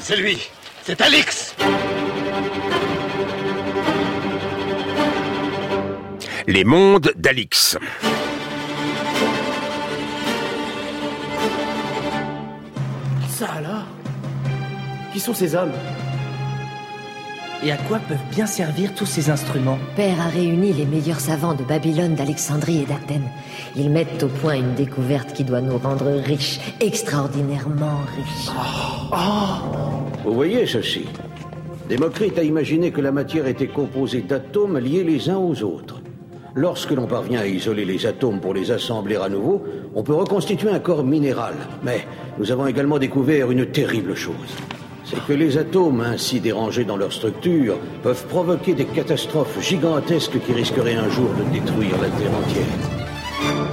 C'est lui. C'est Alix. Les mondes d'Alix. Ça alors? Qui sont ces hommes? Et à quoi peuvent bien servir tous ces instruments? Père a réuni les meilleurs savants de Babylone, d'Alexandrie et d'Athènes. Ils mettent au point une découverte qui doit nous rendre riches, extraordinairement riches. Vous voyez ceci? Démocrite a imaginé que la matière était composée d'atomes liés les uns aux autres. Lorsque l'on parvient à isoler les atomes pour les assembler à nouveau, on peut reconstituer un corps minéral. Mais nous avons également découvert une terrible chose. C'est que les atomes, ainsi dérangés dans leur structure, peuvent provoquer des catastrophes gigantesques qui risqueraient un jour de détruire la Terre entière.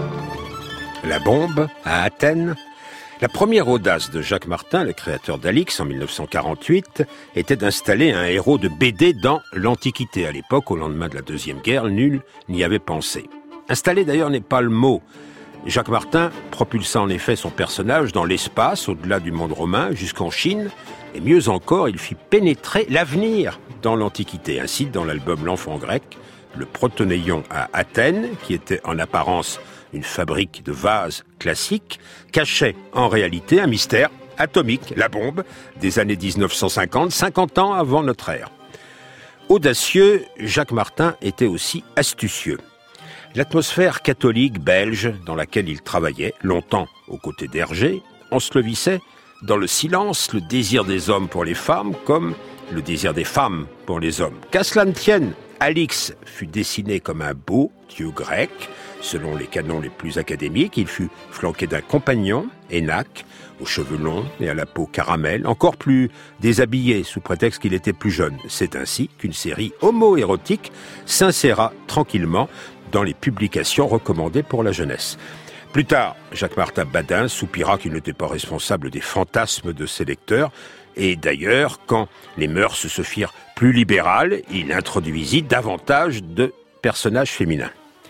La bombe, à Athènes. La première audace de Jacques Martin, le créateur d'Alix, en 1948, était d'installer un héros de BD dans l'Antiquité. À l'époque, au lendemain de la Deuxième Guerre, nul n'y avait pensé. Installer, d'ailleurs, n'est pas le mot. Jacques Martin propulsa en effet son personnage dans l'espace, au-delà du monde romain, jusqu'en Chine. Et mieux encore, il fit pénétrer l'avenir dans l'Antiquité. Ainsi, dans l'album L'Enfant grec, le Protonéion à Athènes, qui était en apparence une fabrique de vases classiques, cachait en réalité un mystère atomique, la bombe, des années 1950, 50 ans avant notre ère. Audacieux, Jacques Martin était aussi astucieux. L'atmosphère catholique belge dans laquelle il travaillait, longtemps aux côtés d'Hergé, ensevelissait dans le silence le désir des hommes pour les femmes comme le désir des femmes pour les hommes. Qu'à cela ne tienne, Alix fut dessiné comme un beau dieu grec. Selon les canons les plus académiques, il fut flanqué d'un compagnon, Énaque, aux cheveux longs et à la peau caramel, encore plus déshabillé sous prétexte qu'il était plus jeune. C'est ainsi qu'une série homo-érotique s'inséra tranquillement dans les publications recommandées pour la jeunesse. Plus tard, Jacques Martin Badin soupira qu'il n'était pas responsable des fantasmes de ses lecteurs. Et d'ailleurs, quand les mœurs se firent plus libérales, il introduisit davantage de personnages féminins.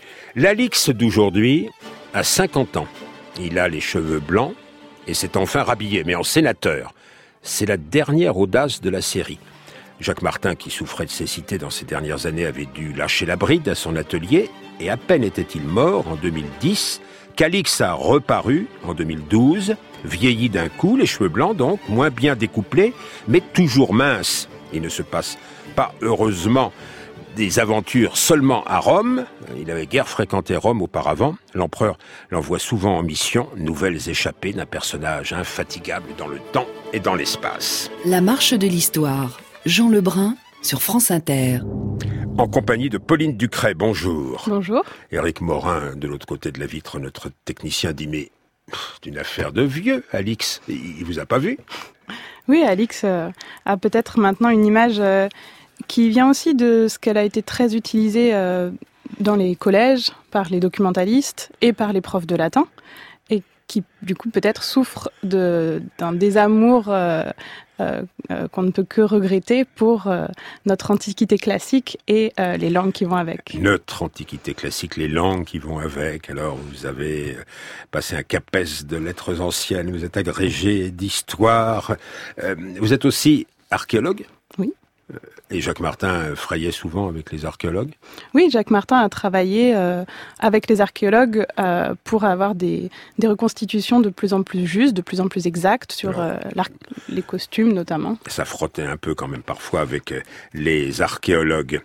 L'Alix d'aujourd'hui a 50 ans. Il a les cheveux blancs et s'est enfin rhabillé, mais en sénateur. C'est la dernière audace de la série. Jacques Martin, qui souffrait de cécité dans ces dernières années, avait dû lâcher la bride à son atelier, et à peine était-il mort, en 2010, qu'Alix a reparu, en 2012, vieilli d'un coup, les cheveux blancs donc, moins bien découplés, mais toujours mince. Il ne se passe pas, heureusement, des aventures seulement à Rome. Il avait guère fréquenté Rome auparavant. L'empereur l'envoie souvent en mission, nouvelles échappées d'un personnage infatigable dans le temps et dans l'espace. La marche de l'histoire. Jean Lebrun sur France Inter. En compagnie de Pauline Ducret, bonjour. Bonjour. Éric Morin, de l'autre côté de la vitre, notre technicien, dit mais c'est une affaire de vieux, Alix. Il vous a pas vu? Oui, Alix a peut-être maintenant une image qui vient aussi de ce qu'elle a été très utilisée dans les collèges par les documentalistes et par les profs de latin, et qui du coup peut-être souffre d'un désamour qu'on ne peut que regretter pour notre antiquité classique et les langues qui vont avec. Notre antiquité classique, les langues qui vont avec. Alors vous avez passé un CAPES de lettres anciennes, vous êtes agrégé d'histoire, vous êtes aussi archéologue? Oui. Et Jacques Martin frayait souvent avec les archéologues? Oui, Jacques Martin a travaillé avec les archéologues pour avoir des reconstitutions de plus en plus justes, de plus en plus exactes sur les costumes notamment. Ça frottait un peu quand même parfois avec les archéologues.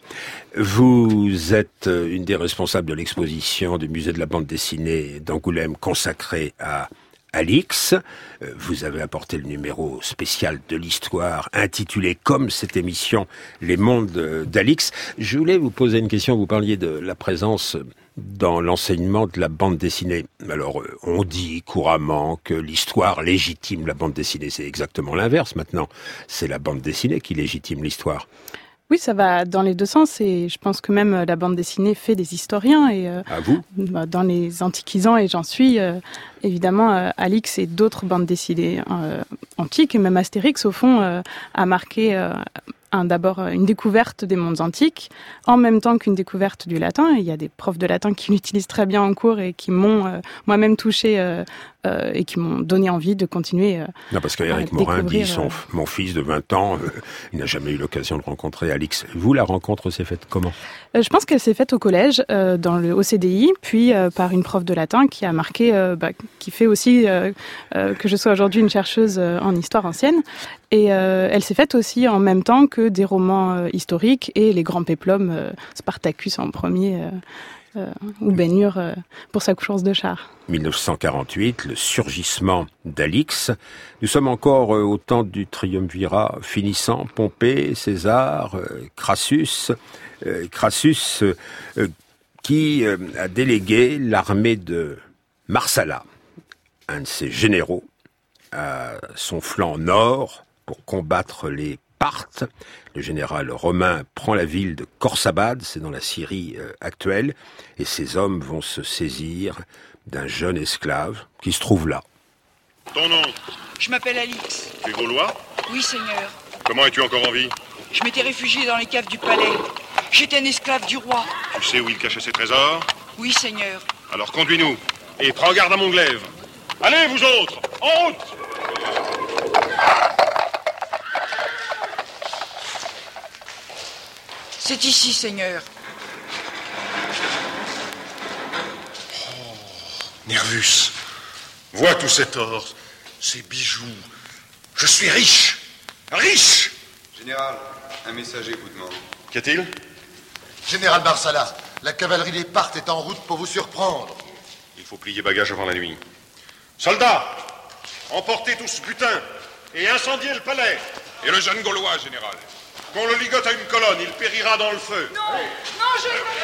Vous êtes une des responsables de l'exposition du musée de la bande dessinée d'Angoulême consacrée à Alix. Vous avez apporté le numéro spécial de l'histoire intitulé comme cette émission Les mondes d'Alix. Je voulais vous poser une question. Vous parliez de la présence dans l'enseignement de la bande dessinée. Alors, on dit couramment que l'histoire légitime la bande dessinée. C'est exactement l'inverse maintenant. C'est la bande dessinée qui légitime l'histoire. Oui, ça va dans les deux sens, et je pense que même la bande dessinée fait des historiens. Et à vous dans les antiquisants, et j'en suis, évidemment, Alix et d'autres bandes dessinées antiques, et même Astérix, au fond, a marqué d'abord une découverte des mondes antiques, en même temps qu'une découverte du latin. Il y a des profs de latin qui l'utilisent très bien en cours et qui m'ont moi-même touché et qui m'ont donné envie de continuer. Non, parce qu'Éric Morin dit mon fils de 20 ans, il n'a jamais eu l'occasion de rencontrer Alix. Vous, la rencontre s'est faite comment ? Je pense qu'elle s'est faite au collège, au CDI, puis par une prof de latin qui a marqué, qui fait aussi que je sois aujourd'hui une chercheuse en histoire ancienne. Et elle s'est faite aussi en même temps que des romans historiques et les grands péplums, Spartacus en premier, ou Ben Hur pour sa couchance de char. 1948, le surgissement d'Alix. Nous sommes encore au temps du triumvirat finissant, Pompée, César, Crassus. Crassus qui a délégué l'armée de Marsala, un de ses généraux, à son flanc nord pour combattre les Parthes. Le général romain prend la ville de Khorsabad, c'est dans la Syrie actuelle, et ses hommes vont se saisir d'un jeune esclave qui se trouve là. Ton nom ? Je m'appelle Alix. Tu es gaulois ? Oui, Seigneur. Comment es-tu encore en vie ? Je m'étais réfugié dans les caves du palais. J'étais un esclave du roi. Tu sais où il cachait ses trésors ? Oui, Seigneur. Alors conduis-nous, et prends garde à mon glaive. Allez, vous autres, en route ! C'est ici, Seigneur. Nervus, vois tout cet or, ces bijoux. Je suis riche, riche ! Général, un messager vous demande. Qu'y a-t-il ? Général Marsala, la cavalerie des Parthes est en route pour vous surprendre. Il faut plier bagage avant la nuit. Soldats, emportez tout ce butin et incendiez le palais. Et le jeune Gaulois, général ? Qu'on le ligote à une colonne, il périra dans le feu. Non,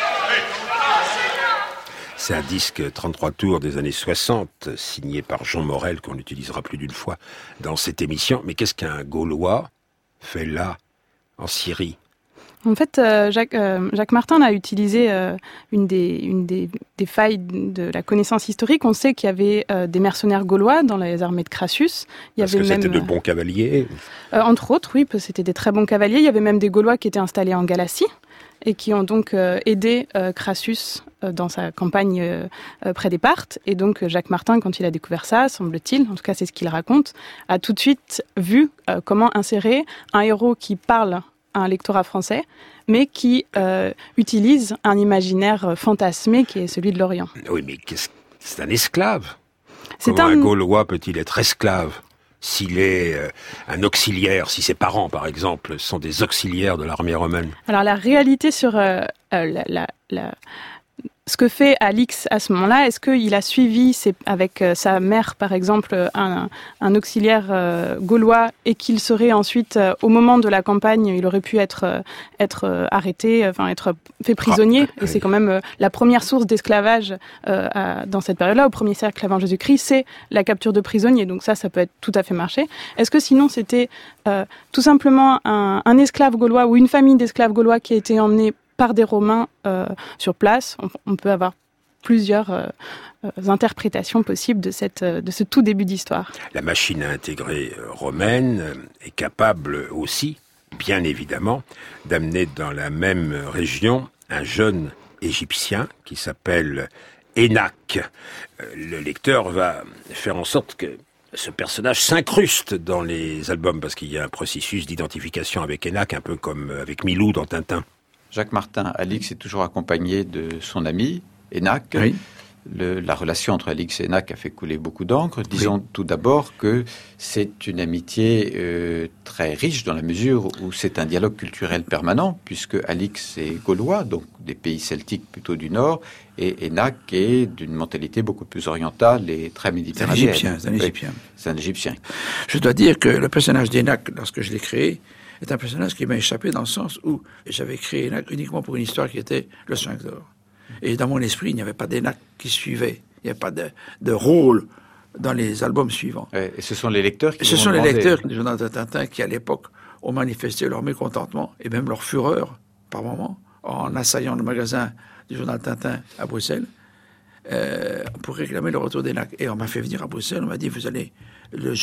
C'est un disque 33 tours des années 60, signé par Jean Morel, qu'on utilisera plus d'une fois dans cette émission. Mais qu'est-ce qu'un Gaulois fait là, en Syrie ? En fait, Jacques Martin a utilisé une des failles de la connaissance historique. On sait qu'il y avait des mercenaires gaulois dans les armées de Crassus. Parce que c'était de bons cavaliers. Entre autres, oui, c'était des très bons cavaliers. Il y avait même des Gaulois qui étaient installés en Galatie et qui ont donc aidé Crassus dans sa campagne près des Parthes. Et donc Jacques Martin, quand il a découvert ça, semble-t-il, en tout cas c'est ce qu'il raconte, a tout de suite vu comment insérer un héros qui parle à un lectorat français, mais qui utilise un imaginaire fantasmé qui est celui de l'Orient. Oui, mais c'est un esclave. Comment un Gaulois peut-il être esclave s'il est un auxiliaire, si ses parents, par exemple, sont des auxiliaires de l'armée romaine ? Alors la réalité sur ce que fait Alix à ce moment-là, est-ce qu'il a suivi avec sa mère, par exemple, un auxiliaire gaulois et qu'il serait ensuite, au moment de la campagne, il aurait pu être arrêté, enfin être fait prisonnier. Et c'est quand même la première source d'esclavage dans cette période-là, au premier siècle avant Jésus-Christ, c'est la capture de prisonniers. Donc ça peut être tout à fait marché. Est-ce que sinon c'était tout simplement un esclave gaulois ou une famille d'esclaves gaulois qui a été emmenée par des Romains sur place? On peut avoir plusieurs interprétations possibles de ce tout début d'histoire. La machine à intégrer romaine est capable aussi, bien évidemment, d'amener dans la même région un jeune Égyptien qui s'appelle Énaque. Le lecteur va faire en sorte que ce personnage s'incruste dans les albums parce qu'il y a un processus d'identification avec Énaque, un peu comme avec Milou dans Tintin. Jacques Martin, Alix est toujours accompagné de son ami, Énaque. Oui. La relation entre Alix et Énaque a fait couler beaucoup d'encre. Disons tout d'abord que c'est une amitié très riche dans la mesure où c'est un dialogue culturel permanent, puisque Alix est gaulois, donc des pays celtiques plutôt du nord, et Énaque est d'une mentalité beaucoup plus orientale et très méditerranéenne. C'est un Égyptien. C'est un Égyptien. Je dois dire que le personnage d'Énaque, lorsque je l'ai créé, est un personnage qui m'a échappé dans le sens où j'avais créé Énaque uniquement pour une histoire qui était le Sphinx d'or. Et dans mon esprit, il n'y avait pas d'Énaque qui suivait. Il n'y avait pas de rôle dans les albums suivants. Et ce sont les lecteurs qui Ce sont les lecteurs du journal de Tintin qui, à l'époque, ont manifesté leur mécontentement et même leur fureur, par moments, en assaillant le magasin du journal Tintin à Bruxelles, pour réclamer le retour d'Énaque. Et on m'a fait venir à Bruxelles, on m'a dit, vous allez,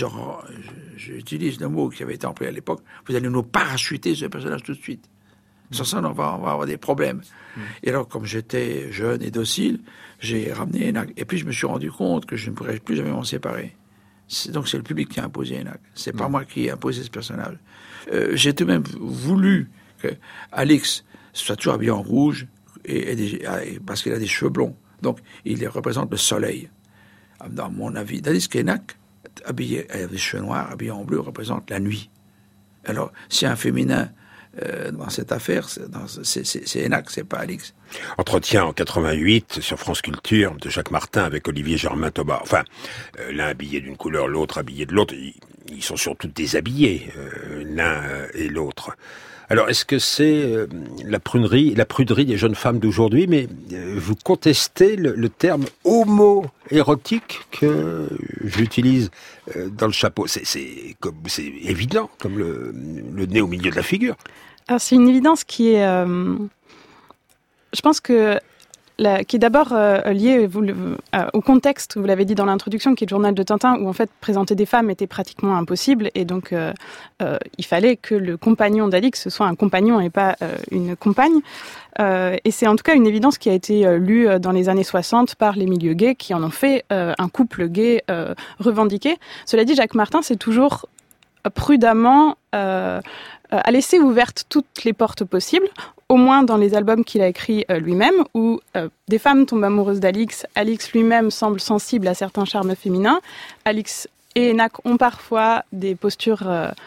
j'utilise le mot qui avait été employé à l'époque, vous allez nous parachuter ce personnage tout de suite. Sans ça, on va avoir des problèmes. Et alors, comme j'étais jeune et docile, j'ai ramené Enac. Et puis, je me suis rendu compte que je ne pourrais plus jamais m'en séparer. Donc, c'est le public qui a imposé Enac. C'est pas moi qui ai imposé ce personnage. J'ai tout de même voulu que Alix soit toujours habillé en rouge, parce qu'il a des cheveux blonds. Donc, il représente le soleil. Dans mon avis, tandis qu'Enac, habillé avec des cheveux noirs, habillé en bleu, représente la nuit. Alors, si un féminin dans cette affaire, c'est Enac, c'est pas Alix. Entretien en 88 sur France Culture de Jacques Martin avec Olivier Germain-Thomas. Enfin, l'un habillé d'une couleur, l'autre habillé de l'autre. Ils sont surtout déshabillés, l'un et l'autre. Alors, est-ce que c'est la pruderie des jeunes femmes d'aujourd'hui, mais vous contestez le terme homo-érotique que j'utilise dans le chapeau. C'est évident, comme le nez au milieu de la figure. Alors, c'est une évidence qui est... je pense que qui est d'abord liée au contexte, vous l'avez dit dans l'introduction, qui est le journal de Tintin, où en fait présenter des femmes était pratiquement impossible, et donc il fallait que le compagnon d'Alix soit un compagnon et pas une compagne. Et c'est en tout cas une évidence qui a été lue dans les années 60 par les milieux gays, qui en ont fait un couple gay revendiqué. Cela dit, Jacques Martin s'est toujours prudemment a laissé ouvertes toutes les portes possibles, au moins dans les albums qu'il a écrits lui-même, où des femmes tombent amoureuses d'Alix. Alix lui-même semble sensible à certains charmes féminins. Alix et Enac ont parfois des postures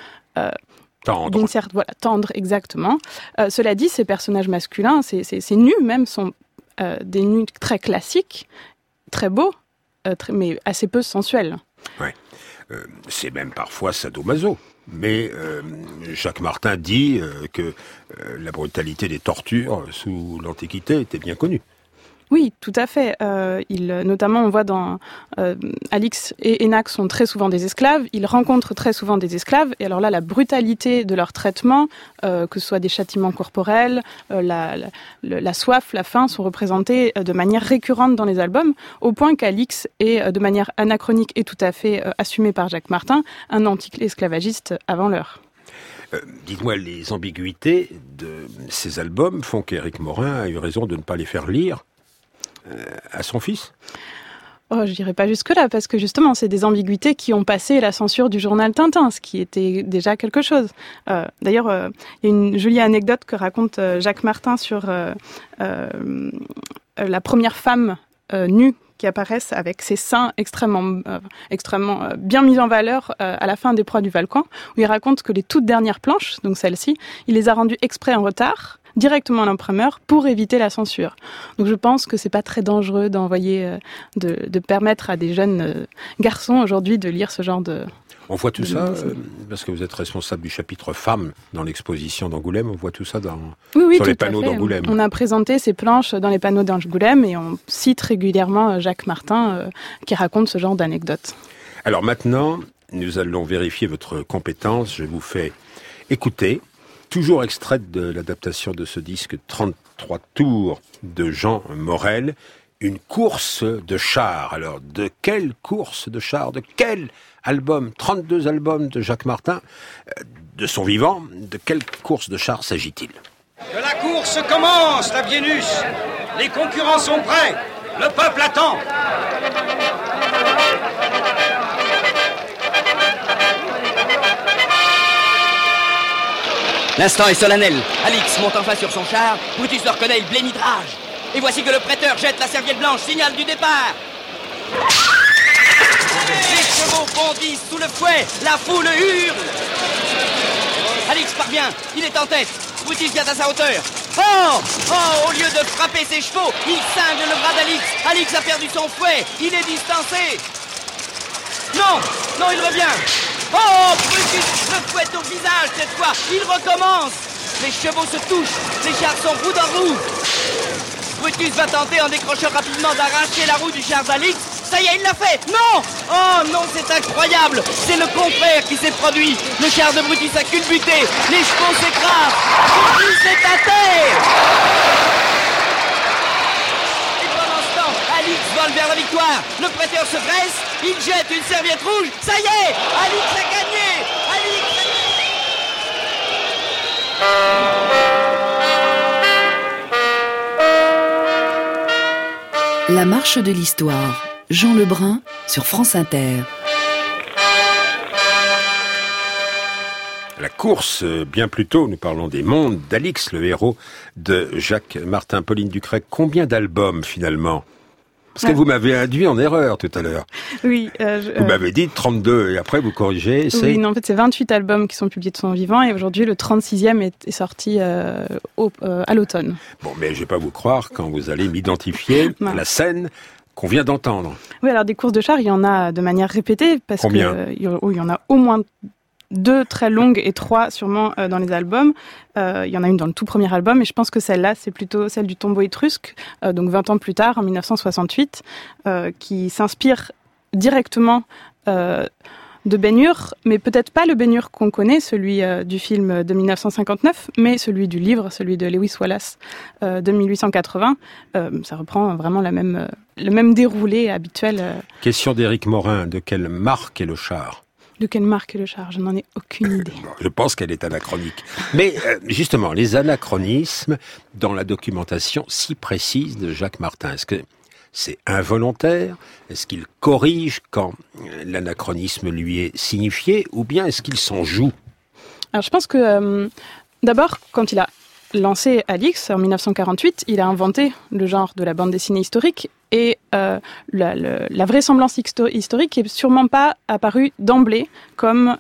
tendres, exactement. Cela dit, ces personnages masculins, ces nus même, sont des nus très classiques, très beaux, mais assez peu sensuels. Ouais. C'est même parfois sadomaso. Mais Jacques Martin dit que la brutalité des tortures sous l'Antiquité était bien connue. Oui, tout à fait. Notamment, on voit dans Alix et Enac sont très souvent des esclaves. Ils rencontrent très souvent des esclaves. Et alors là, la brutalité de leur traitement, que ce soit des châtiments corporels, la soif, la faim, sont représentés de manière récurrente dans les albums, au point qu'Alix est, de manière anachronique et tout à fait assumée par Jacques Martin, un anti-esclavagiste avant l'heure. Dites-moi, les ambiguïtés de ces albums font qu'Éric Morin a eu raison de ne pas les faire lire à son fils? Je dirais pas jusque-là, parce que justement, c'est des ambiguïtés qui ont passé la censure du journal Tintin, ce qui était déjà quelque chose. D'ailleurs, il y a une jolie anecdote que raconte Jacques Martin sur la première femme nue qui apparaissent avec ses seins extrêmement bien mis en valeur à la fin des Proies du Valcan, où il raconte que les toutes dernières planches, donc celles-ci, il les a rendues exprès en retard, directement à l'imprimeur, pour éviter la censure. Donc je pense que c'est pas très dangereux d'envoyer, de permettre à des jeunes garçons aujourd'hui de lire ce genre de... On voit tout ça, parce que vous êtes responsable du chapitre femmes dans l'exposition d'Angoulême, on voit tout ça sur les panneaux d'Angoulême. On a présenté ces planches dans les panneaux d'Angoulême et on cite régulièrement Jacques Martin qui raconte ce genre d'anecdotes. Alors maintenant, nous allons vérifier votre compétence. Je vous fais écouter, toujours extraite de l'adaptation de ce disque 33 tours de Jean Morel, une course de chars. Alors, de quelle course de chars? De quel album? 32 albums de Jacques Martin, de son vivant. De quelle course de chars s'agit-il? Que la course commence, la Bienus. Les concurrents sont prêts. Le peuple attend. L'instant est solennel. Alix monte enfin sur son char. Brutus le reconnaît, il blêmit de rage. Et voici que le prêteur jette la serviette blanche, signal du départ. Les chevaux bondissent sous le fouet, la foule hurle. Alix parvient, il est en tête. Brutus vient à sa hauteur. Au lieu de frapper ses chevaux, il cingle le bras d'Alix. Alix a perdu son fouet, il est distancé. Non, il revient. Brutus le fouette au visage cette fois, il recommence. Les chevaux se touchent, les chars sont roue dans roue. Brutus va tenter en décrochant rapidement d'arracher la roue du char d'Alix. Ça y est, il l'a fait. Non! Oh non, c'est incroyable. C'est le contraire qui s'est produit. Le char de Brutus a culbuté. Les chevaux s'écrasent. Brutus est à terre. Et pendant ce temps, Alix vole vers la victoire. Le prêteur se dresse. Il jette une serviette rouge. Ça y est, Alix a gagné. Alix a gagné. La marche de l'histoire. Jean Lebrun sur France Inter. La course, bien plus tôt, nous parlons des mondes d'Alix, le héros de Jacques Martin. Pauline Ducret, combien d'albums finalement ? Parce que vous m'avez induit en erreur tout à l'heure. Oui. Vous m'avez dit 32 et après vous corrigez. Oui, non, en fait c'est 28 albums qui sont publiés de son vivant et aujourd'hui le 36e est sorti à l'automne. Bon, mais je ne vais pas vous croire quand vous allez m'identifier à la scène qu'on vient d'entendre. Oui, alors des courses de chars, il y en a de manière répétée. Combien ? Il y en a au moins 2 très longues et 3 sûrement dans les albums. Il y en a une dans le tout premier album et je pense que celle-là, c'est plutôt celle du tombeau étrusque, donc 20 ans plus tard, en 1968, qui s'inspire directement de Ben-Hur, mais peut-être pas le Ben-Hur qu'on connaît, celui du film de 1959, mais celui du livre, celui de Lewis Wallace de 1880. Ça reprend vraiment le même déroulé habituel. Question d'Éric Morin, de quelle marque est le char ? De quelle marque est le char ? Je n'en ai aucune idée. Je pense qu'elle est anachronique. Mais justement, les anachronismes dans la documentation si précise de Jacques Martin, est-ce que c'est involontaire ? Est-ce qu'il corrige quand l'anachronisme lui est signifié ? Ou bien est-ce qu'il s'en joue ? Alors je pense que d'abord, quand il a lancé Alix en 1948, il a inventé le genre de la bande dessinée historique et la vraisemblance historique est sûrement pas apparue d'emblée comme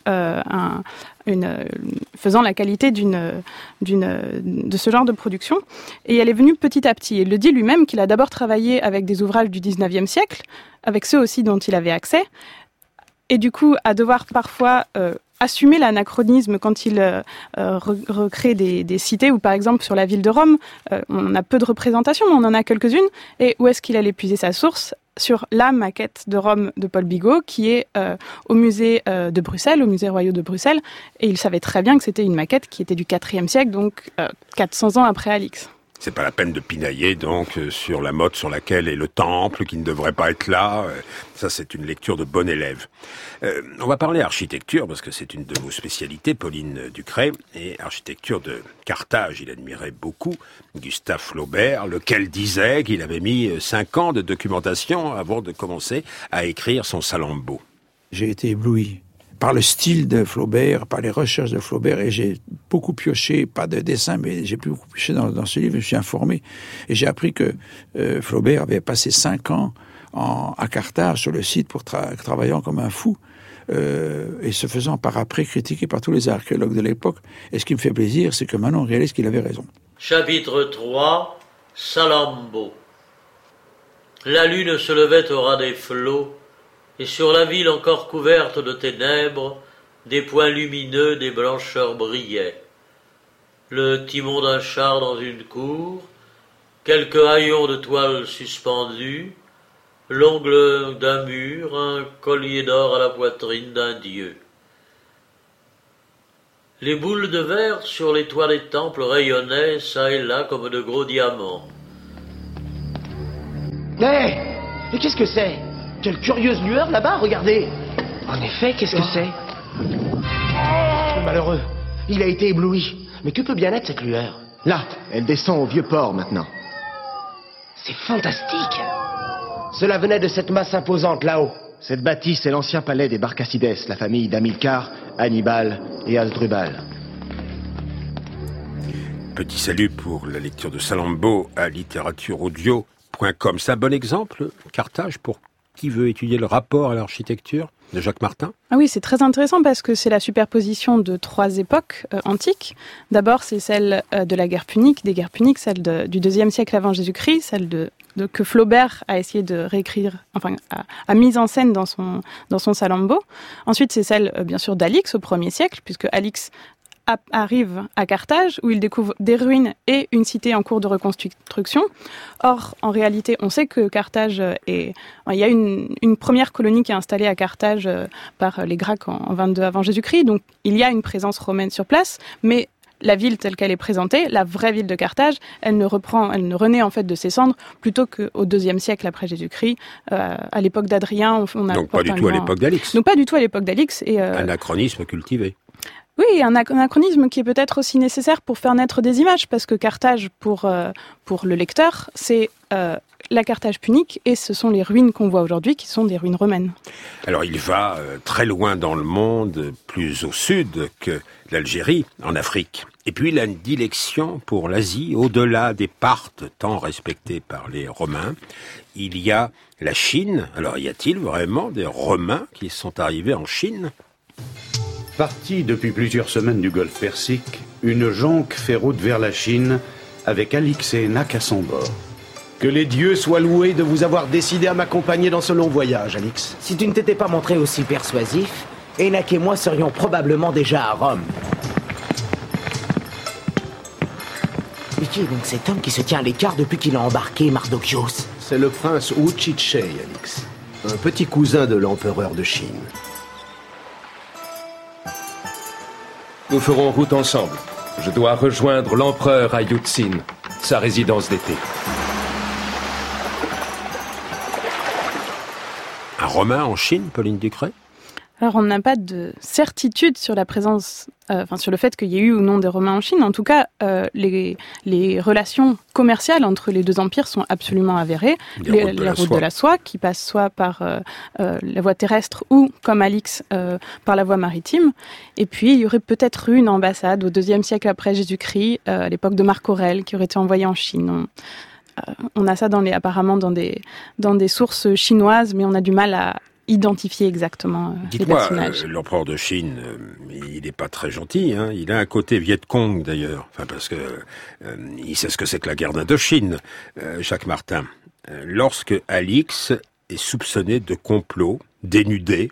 faisant la qualité de ce genre de production. Et elle est venue petit à petit. Il le dit lui-même qu'il a d'abord travaillé avec des ouvrages du 19e siècle, avec ceux aussi dont il avait accès, et du coup à devoir parfois assumer l'anachronisme quand il recrée des cités, ou par exemple sur la ville de Rome, on a peu de représentations, mais on en a quelques-unes. Et où est-ce qu'il allait puiser sa source ? Sur la maquette de Rome de Paul Bigot, qui est au musée de Bruxelles, au musée royal de Bruxelles. Et il savait très bien que c'était une maquette qui était du IVe siècle, donc 400 ans après Alix. C'est pas la peine de pinailler donc sur la motte sur laquelle est le temple qui ne devrait pas être là. Ça, c'est une lecture de bon élève. On va parler architecture parce que c'est une de vos spécialités, Pauline Ducret, et architecture de Carthage. Il admirait beaucoup Gustave Flaubert, lequel disait qu'il avait mis 5 ans de documentation avant de commencer à écrire son Salammbô. J'ai été ébloui par le style de Flaubert, par les recherches de Flaubert, et j'ai beaucoup pioché, pas de dessin, mais j'ai beaucoup pioché dans ce livre, je me suis informé, et j'ai appris que Flaubert avait passé 5 ans à Carthage, sur le site, pour travaillant comme un fou, et se faisant par après critiquer par tous les archéologues de l'époque. Et ce qui me fait plaisir, c'est que maintenant on réalise qu'il avait raison. Chapitre 3, Salammbô. La lune se levait au ras des flots, et sur la ville encore couverte de ténèbres, des points lumineux, des blancheurs brillaient. Le timon d'un char dans une cour, quelques haillons de toile suspendus, l'ongle d'un mur, un collier d'or à la poitrine d'un dieu. Les boules de verre sur les toits des temples rayonnaient çà et là comme de gros diamants. Hé ! Mais qu'est-ce que c'est ? Quelle curieuse lueur là-bas, regardez ! En effet, qu'est-ce que c'est ? Malheureux, il a été ébloui. Mais que peut bien être cette lueur ? Là, elle descend au vieux port maintenant. C'est fantastique ! Cela venait de cette masse imposante là-haut. Cette bâtisse est l'ancien palais des Barcacides, la famille d'Hamilcar, Hannibal et Hasdrubal. Petit salut pour la lecture de Salammbô à littératureaudio.com. C'est un bon exemple, Carthage, pour qui veut étudier le rapport à l'architecture de Jacques Martin ? Ah oui, c'est très intéressant parce que c'est la superposition de 3 époques antiques. D'abord, c'est celle de la guerre punique, celle du IIe siècle avant Jésus-Christ, celle que Flaubert a essayé de réécrire, enfin, a mise en scène dans son Salammbô. Ensuite, c'est celle, bien sûr, d'Alix au 1er siècle, puisque Alix arrive à Carthage, où il découvre des ruines et une cité en cours de reconstruction. Or, en réalité, on sait que Carthage il y a une première colonie qui est installée à Carthage par les Gracques en 22 avant Jésus-Christ, donc il y a une présence romaine sur place, mais la ville telle qu'elle est présentée, la vraie ville de Carthage, elle ne renaît en fait de ses cendres plutôt qu'au IIe siècle après Jésus-Christ, à l'époque d'Adrien. Donc pas du tout à l'époque d'Alix. Donc pas du tout à l'époque d'Alix. Anachronisme cultivé. Oui, un anachronisme qui est peut-être aussi nécessaire pour faire naître des images, parce que Carthage, pour le lecteur, c'est la Carthage punique, et ce sont les ruines qu'on voit aujourd'hui qui sont des ruines romaines. Alors il va très loin dans le monde, plus au sud que l'Algérie, en Afrique. Et puis il a une dilection pour l'Asie, au-delà des Parthes, tant respectés par les Romains. Il y a la Chine. Alors y a-t-il vraiment des Romains qui sont arrivés en Chine ? Parti depuis plusieurs semaines du golfe Persique, une jonque fait route vers la Chine avec Alix et Enac à son bord. Que les dieux soient loués de vous avoir décidé à m'accompagner dans ce long voyage, Alix. Si tu ne t'étais pas montré aussi persuasif, Enac et moi serions probablement déjà à Rome. Mais qui est donc cet homme qui se tient à l'écart depuis qu'il a embarqué Mardochios ? C'est le prince Wu Chi-Chei, Alix. Un petit cousin de l'empereur de Chine. Nous ferons route ensemble. Je dois rejoindre l'empereur à Yutsin, sa résidence d'été. Un Romain en Chine, Pauline Ducret ? Alors, on n'a pas de certitude sur la présence, sur le fait qu'il y ait eu ou non des Romains en Chine. En tout cas, les relations commerciales entre les deux empires sont absolument avérées. Les routes de la soie, qui passent soit par la voie terrestre ou, comme Alix, par la voie maritime. Et puis, il y aurait peut-être eu une ambassade au IIe siècle après Jésus-Christ, à l'époque de Marc Aurèle, qui aurait été envoyée en Chine. On a ça apparemment dans des sources chinoises, mais on a du mal à identifier exactement les personnages. Dites-moi, l'empereur de Chine, il n'est pas très gentil, hein. Il a un côté Viet Cong d'ailleurs, parce que il sait ce que c'est que la guerre d'Indochine, Jacques Martin. Lorsque Alix est soupçonné de complot, dénudé,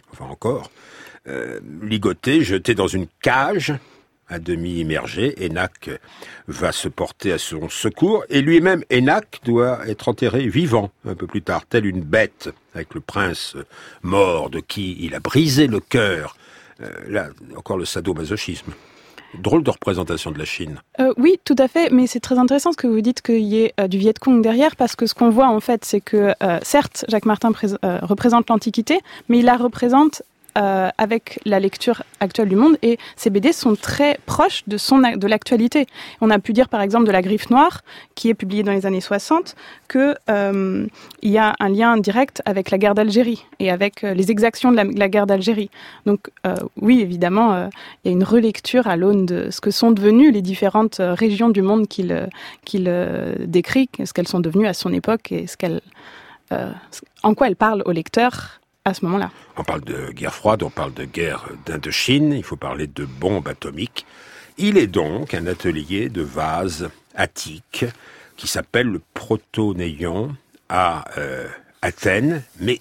ligoté, jeté dans une cage, à demi immergé, Enac va se porter à son secours, et lui-même, Enac, doit être enterré vivant, un peu plus tard, tel une bête, avec le prince mort de qui il a brisé le cœur. Là, encore le sadomasochisme. Drôle de représentation de la Chine. Oui, tout à fait, mais c'est très intéressant ce que vous dites qu'il y ait du Viet Cong derrière, parce que ce qu'on voit en fait, c'est que certes, Jacques Martin représente l'Antiquité, mais il la représente avec la lecture actuelle du monde, et ces BD sont très proches de l'actualité. On a pu dire par exemple de La Griffe Noire, qui est publiée dans les années 60, que il y a un lien direct avec la guerre d'Algérie et avec les exactions de la guerre d'Algérie. Donc oui, évidemment, il y a une relecture à l'aune de ce que sont devenues les différentes régions du monde qu'il décrit, ce qu'elles sont devenues à son époque et en quoi elles parlent au lecteur à ce moment-là. On parle de guerre froide, on parle de guerre d'Indochine, il faut parler de bombes atomiques. Il est donc un atelier de vases attiques qui s'appelle le Protonéion à Athènes, mais...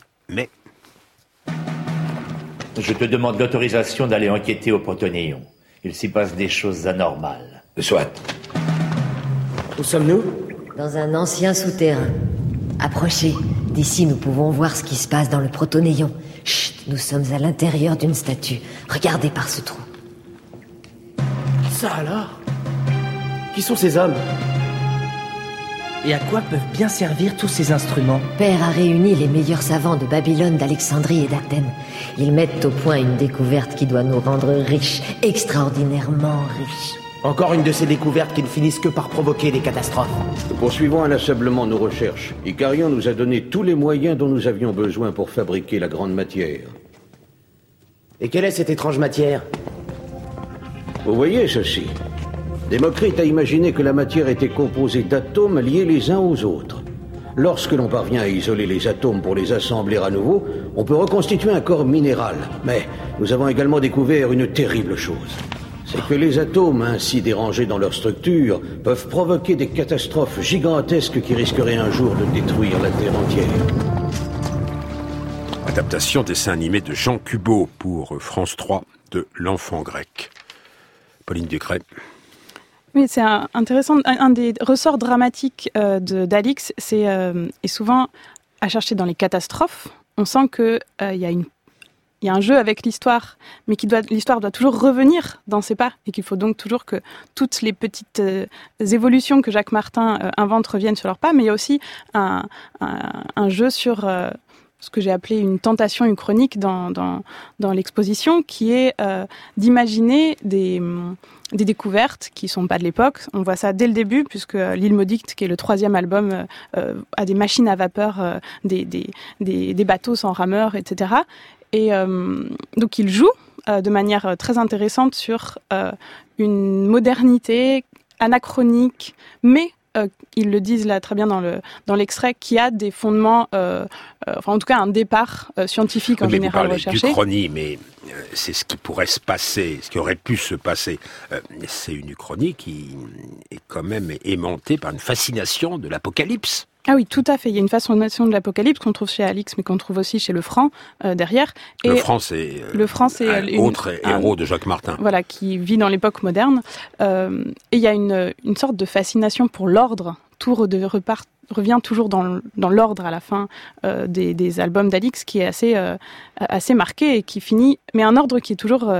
Je te demande l'autorisation d'aller enquêter au Protonéion. Il s'y passe des choses anormales. Soit. Où sommes-nous ? Dans un ancien souterrain. Approchez. D'ici, nous pouvons voir ce qui se passe dans le Protonéion. Chut, nous sommes à l'intérieur d'une statue. Regardez par ce trou. Ça alors ? Qui sont ces hommes ? Et à quoi peuvent bien servir tous ces instruments ? Père a réuni les meilleurs savants de Babylone, d'Alexandrie et d'Athènes. Ils mettent au point une découverte qui doit nous rendre riches, extraordinairement riches. Encore une de ces découvertes qui ne finissent que par provoquer des catastrophes. Nous poursuivons inlassablement nos recherches. Icarion nous a donné tous les moyens dont nous avions besoin pour fabriquer la grande matière. Et quelle est cette étrange matière ? Vous voyez ceci. Démocrite a imaginé que la matière était composée d'atomes liés les uns aux autres. Lorsque l'on parvient à isoler les atomes pour les assembler à nouveau, on peut reconstituer un corps minéral. Mais nous avons également découvert une terrible chose. C'est que les atomes, ainsi dérangés dans leur structure, peuvent provoquer des catastrophes gigantesques qui risqueraient un jour de détruire la Terre entière. Adaptation dessin animé de Jean Cubaud pour France 3 de L'Enfant grec. Pauline Ducret. Oui, c'est intéressant. Un des ressorts dramatiques d'Alix, c'est et souvent à chercher dans les catastrophes. On sent que il y a un jeu avec l'histoire, mais l'histoire doit toujours revenir dans ses pas, et qu'il faut donc toujours que toutes les petites évolutions que Jacques Martin invente reviennent sur leurs pas, mais il y a aussi un jeu sur ce que j'ai appelé une tentation uchronique dans l'exposition, qui est d'imaginer des découvertes qui sont pas de l'époque. On voit ça dès le début, puisque L'Île Maudite, qui est le 3e album, a des machines à vapeur, des bateaux sans rameurs, etc. Et donc il joue de manière très intéressante sur une modernité anachronique, mais ils le disent là très bien dans l'extrait, qui a des fondements, enfin en tout cas un départ scientifique en général recherché. Vous parlez d'Uchronie, mais c'est ce qui pourrait se passer, ce qui aurait pu se passer. C'est une Uchronie qui est quand même aimantée par une fascination de l'Apocalypse. Ah oui, tout à fait. Il y a une fascination de l'Apocalypse qu'on trouve chez Alix, mais qu'on trouve aussi chez Lefranc derrière. Et Lefranc, c'est un autre héros de Jacques Martin. Voilà, qui vit dans l'époque moderne. Et il y a une sorte de fascination pour l'ordre. Tout revient toujours dans l'ordre à la fin des albums d'Alix, qui est assez marqué et qui finit, mais un ordre qui est toujours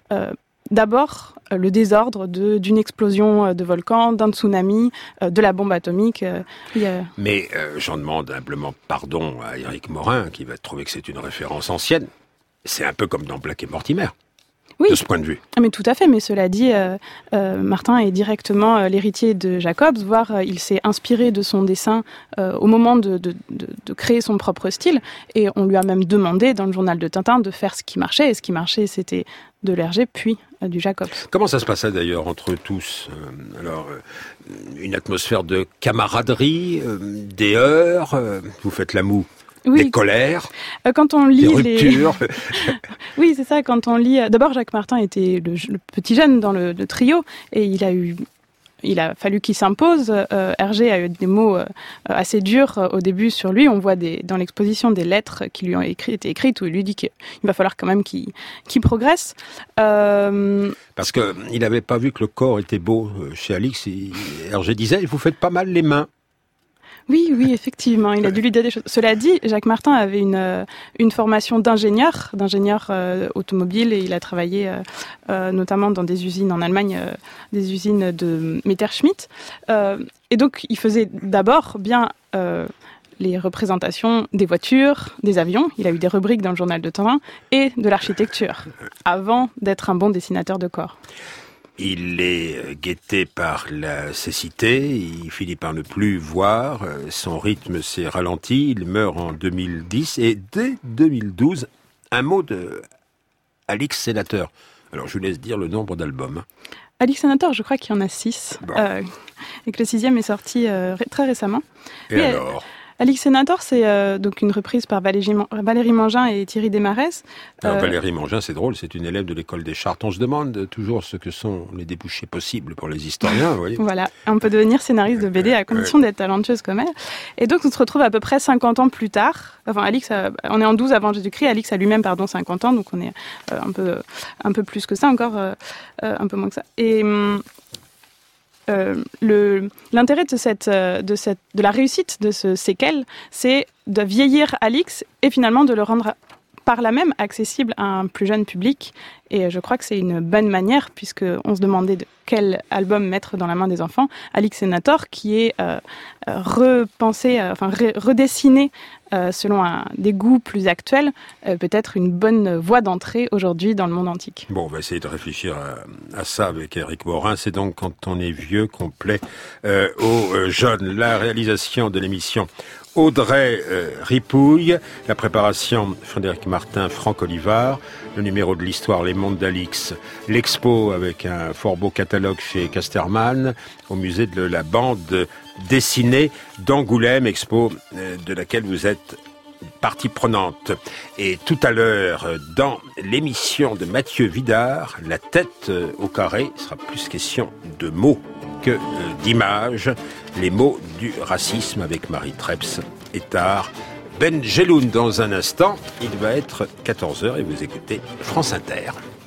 d'abord le désordre d'une explosion de volcan, d'un tsunami, de la bombe atomique. Mais j'en demande humblement pardon à Éric Morin, qui va trouver que c'est une référence ancienne. C'est un peu comme dans Black et Mortimer. Oui. De ce point de vue. Mais tout à fait, mais cela dit, Martin est directement l'héritier de Jacobs, voire il s'est inspiré de son dessin au moment de créer son propre style, et on lui a même demandé dans le journal de Tintin de faire ce qui marchait, et ce qui marchait c'était de l'Hergé puis du Jacobs. Comment ça se passait d'ailleurs entre tous alors, une atmosphère de camaraderie, des heurts, vous faites la moue. Oui. Des colères, quand on lit des ruptures. Oui, c'est ça. Quand on lit, d'abord Jacques Martin était le petit jeune dans le trio, et il a fallu qu'il s'impose. Hergé a eu des mots assez durs au début sur lui. On voit dans l'exposition des lettres qui lui ont été écrites où il lui dit qu'il va falloir quand même qu'il progresse. Parce que il n'avait pas vu que le corps était beau chez Alix. Hergé disait, vous faites pas mal les mains. Oui, effectivement, il a dû lui dire des choses. Cela dit, Jacques Martin avait une formation d'ingénieur automobile, et il a travaillé notamment dans des usines en Allemagne, des usines de Messerschmitt. Et donc, il faisait d'abord bien les représentations des voitures, des avions. Il a eu des rubriques dans le journal de Tintin, et de l'architecture, avant d'être un bon dessinateur de corps. Il est guetté par la cécité, il finit par ne plus voir, son rythme s'est ralenti, il meurt en 2010, et dès 2012, un mot de Alix Sénateur. Alors je vous laisse dire le nombre d'albums. Alix Sénateur, je crois qu'il y en a 6, bon. Et que le 6e est sorti très récemment. Et alors Alix Sénateur, c'est donc une reprise par Valérie Mangin et Thierry Desmarest. Alors, Valérie Mangin, c'est drôle, c'est une élève de l'école des Chartes. On se demande toujours ce que sont les débouchés possibles pour les historiens, vous voyez. Voilà, on peut devenir scénariste de BD à condition d'être talentueuse comme elle. Et donc, on se retrouve à peu près 50 ans plus tard. Enfin, Alix, on est en 12 avant Jésus-Christ, Alix a lui-même, 50 ans, donc on est un peu plus que ça, encore un peu moins que ça. Et l'intérêt de la réussite de ce séquel, c'est de vieillir Alix et finalement de le rendre par là même accessible à un plus jeune public. Et je crois que c'est une bonne manière, puisqu'on se demandait de quel album mettre dans la main des enfants. Alix Sénateur, qui est redessiné selon des goûts plus actuels, peut-être une bonne voie d'entrée aujourd'hui dans le monde antique. Bon, on va essayer de réfléchir à ça avec Éric Morin. C'est donc quand on est vieux qu'on plaît aux jeunes. La réalisation de l'émission Audrey Ripouille, la préparation Frédéric Martin, Franck Olivard, le numéro de l'histoire Les Mondes d'Alix, l'expo avec un fort beau catalogue chez Casterman au musée de la bande dessinée d'Angoulême, expo de laquelle vous êtes partie prenante. Et tout à l'heure, dans l'émission de Mathieu Vidard, La tête au carré, il sera plus question de mots que d'images, les mots du racisme avec Marie Treps et Tar Ben Jeloun. Dans un instant, il va être 14h et vous écoutez France Inter.